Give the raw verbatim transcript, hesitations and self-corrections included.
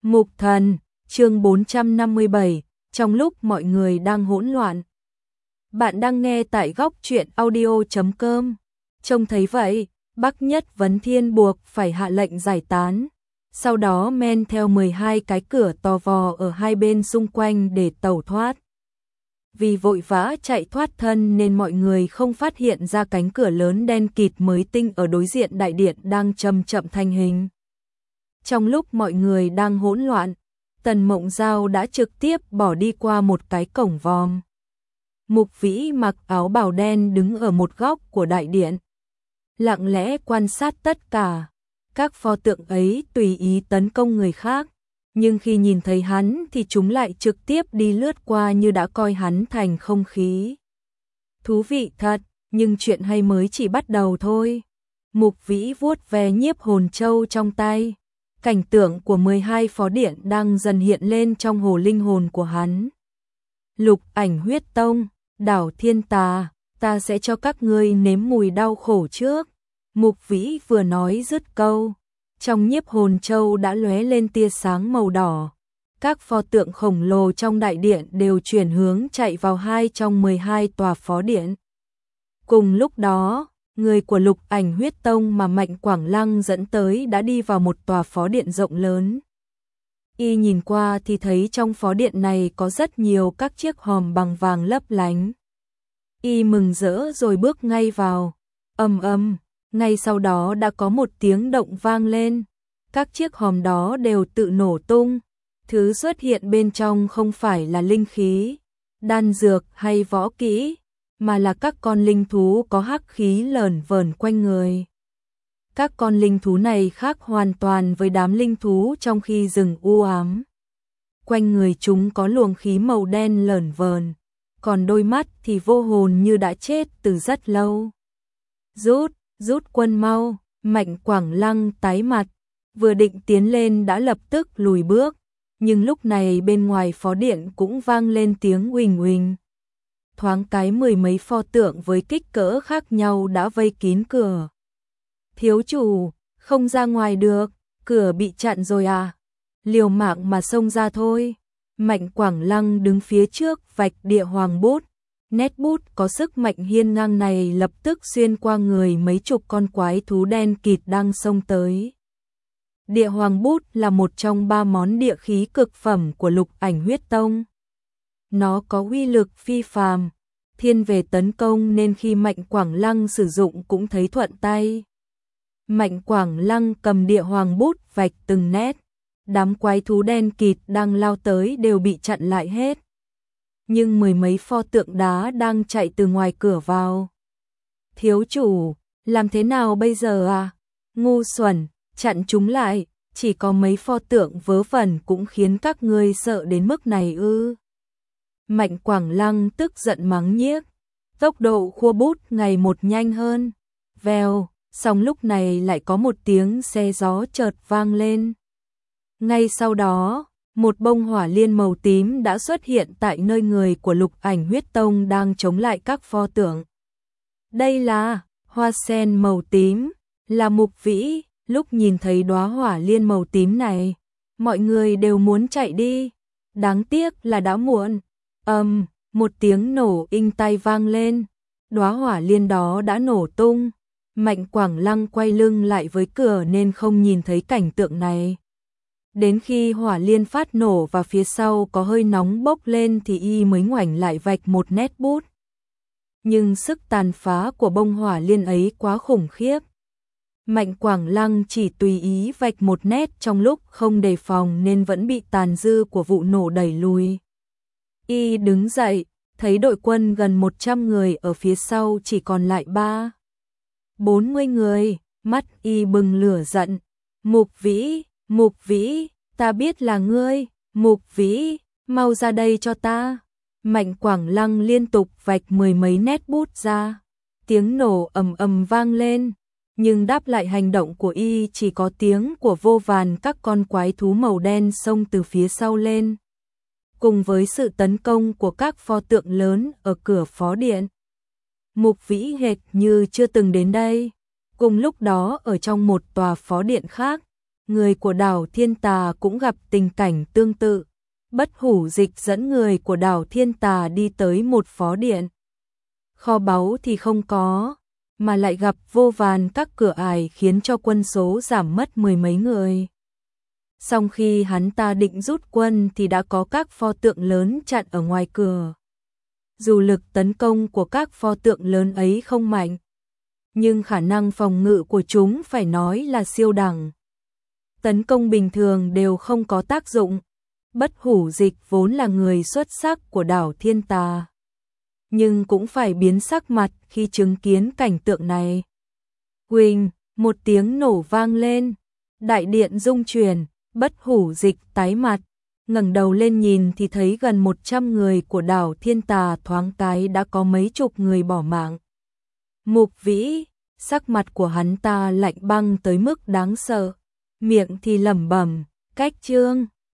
Mục Thần, chương bốn trăm năm mươi bảy, trong lúc mọi người đang hỗn loạn. Bạn đang nghe tại góc truyện audio chấm com. Trông thấy vậy, Bắc Nhất Vấn Thiên buộc phải hạ lệnh giải tán, sau đó men theo mười hai cái cửa to vò ở hai bên xung quanh để tẩu thoát. Vì vội vã chạy thoát thân nên mọi người không phát hiện ra cánh cửa lớn đen kịt mới tinh ở đối diện đại điện đang chậm chậm thành hình. Trong lúc mọi người đang hỗn loạn, Tần Mộng Giao đã trực tiếp bỏ đi qua một cái cổng vòm. Mục Vĩ mặc áo bào đen đứng ở một góc của đại điện, lặng lẽ quan sát tất cả. Các pho tượng ấy tùy ý tấn công người khác, nhưng khi nhìn thấy hắn thì chúng lại trực tiếp đi lướt qua như đã coi hắn thành không khí. Thú vị thật, nhưng chuyện hay mới chỉ bắt đầu thôi. Mục Vĩ vuốt ve nhiếp hồn châu trong tay. Cảnh tượng của mười hai phó điện đang dần hiện lên trong hồ linh hồn của hắn. Lục Ảnh Huyết Tông, đảo Thiên Tà, ta sẽ cho các ngươi nếm mùi đau khổ trước. Mục Vĩ vừa nói dứt câu, trong nhiếp hồn châu đã lóe lên tia sáng màu đỏ. Các pho tượng khổng lồ trong đại điện đều chuyển hướng chạy vào hai trong mười hai tòa phó điện. Cùng lúc đó, người của Lục Ảnh Huyết Tông mà Mạnh Quảng Lăng dẫn tới đã đi vào một tòa phó điện rộng lớn. Y nhìn qua thì thấy trong phó điện này có rất nhiều các chiếc hòm bằng vàng lấp lánh. Y mừng rỡ rồi bước ngay vào. Ầm ầm, ngay sau đó đã có một tiếng động vang lên. Các chiếc hòm đó đều tự nổ tung. Thứ xuất hiện bên trong không phải là linh khí, đan dược hay võ kỹ, mà là các con linh thú có hắc khí lởn vởn quanh người. Các con linh thú này khác hoàn toàn với đám linh thú trong khi rừng u ám. Quanh người chúng có luồng khí màu đen lởn vởn, còn đôi mắt thì vô hồn như đã chết từ rất lâu. Rút, rút quân mau, Mạnh Quảng Lăng tái mặt, vừa định tiến lên đã lập tức lùi bước, nhưng lúc này bên ngoài phó điện cũng vang lên tiếng uỳnh uỳnh. Thoáng cái mười mấy pho tượng với kích cỡ khác nhau đã vây kín cửa. Thiếu chủ, không ra ngoài được, cửa bị chặn rồi à? Liều mạng mà xông ra thôi. Mạnh Quảng Lăng đứng phía trước vạch địa hoàng bút. Nét bút có sức mạnh hiên ngang này lập tức xuyên qua người mấy chục con quái thú đen kịt đang xông tới. Địa hoàng bút là một trong ba món địa khí cực phẩm của Lục Ảnh Huyết Tông. Nó có uy lực phi phàm, thiên về tấn công nên khi Mạnh Quảng Lăng sử dụng cũng thấy thuận tay. Mạnh Quảng Lăng cầm địa hoàng bút vạch từng nét, đám quái thú đen kịt đang lao tới đều bị chặn lại hết. Nhưng mười mấy pho tượng đá đang chạy từ ngoài cửa vào. Thiếu chủ, làm thế nào bây giờ à? Ngu xuẩn, chặn chúng lại, chỉ có mấy pho tượng vớ vẩn cũng khiến các ngươi sợ đến mức này ư? Mạnh Quảng Lăng tức giận mắng nhiếc, tốc độ khua bút ngày một nhanh hơn. Vèo, xong lúc này lại có một tiếng xe gió chợt vang lên. Ngay sau đó, một bông hỏa liên màu tím đã xuất hiện tại nơi người của Lục Ảnh Huyết Tông đang chống lại các pho tượng. Đây là hoa sen màu tím, là Mục Vĩ. Lúc nhìn thấy đóa hỏa liên màu tím này, mọi người đều muốn chạy đi. Đáng tiếc là đã muộn. Ầm, um, một tiếng nổ inh tai vang lên. Đóa hỏa liên đó đã nổ tung. Mạnh Quảng Lăng quay lưng lại với cửa nên không nhìn thấy cảnh tượng này. Đến khi hỏa liên phát nổ và phía sau có hơi nóng bốc lên thì y mới ngoảnh lại vạch một nét bút. Nhưng sức tàn phá của bông hỏa liên ấy quá khủng khiếp. Mạnh Quảng Lăng chỉ tùy ý vạch một nét trong lúc không đề phòng nên vẫn bị tàn dư của vụ nổ đẩy lùi. Y đứng dậy, thấy đội quân gần một trăm người ở phía sau chỉ còn lại ba, bốn mươi người, mắt y bừng lửa giận. Mục Vĩ, Mục Vĩ, ta biết là ngươi, Mục Vĩ, mau ra đây cho ta. Mạnh Quảng Lăng liên tục vạch mười mấy nét bút ra, tiếng nổ ầm ầm vang lên. Nhưng đáp lại hành động của y chỉ có tiếng của vô vàn các con quái thú màu đen xông từ phía sau lên. Cùng với sự tấn công của các pho tượng lớn ở cửa phó điện. Mục Vĩ hệt như chưa từng đến đây. Cùng lúc đó ở trong một tòa phó điện khác, người của đảo Thiên Tà cũng gặp tình cảnh tương tự. Bất Hủ Dịch dẫn người của đảo Thiên Tà đi tới một phó điện. Kho báu thì không có, mà lại gặp vô vàn các cửa ải khiến cho quân số giảm mất mười mấy người. Song khi hắn ta định rút quân thì đã có các pho tượng lớn chặn ở ngoài cửa. Dù lực tấn công của các pho tượng lớn ấy không mạnh, nhưng khả năng phòng ngự của chúng phải nói là siêu đẳng. Tấn công bình thường đều không có tác dụng. Bất Hủ Dịch vốn là người xuất sắc của đảo Thiên Tà, nhưng cũng phải biến sắc mặt khi chứng kiến cảnh tượng này. Huỳnh, một tiếng nổ vang lên, đại điện rung chuyển, Bất Hủ Dịch tái mặt, ngẩng đầu lên nhìn thì thấy gần một trăm người của đảo Thiên Tà thoáng cái đã có mấy chục người bỏ mạng. Mục Vĩ, sắc mặt của hắn ta lạnh băng tới mức đáng sợ, miệng thì lẩm bẩm, cách trương.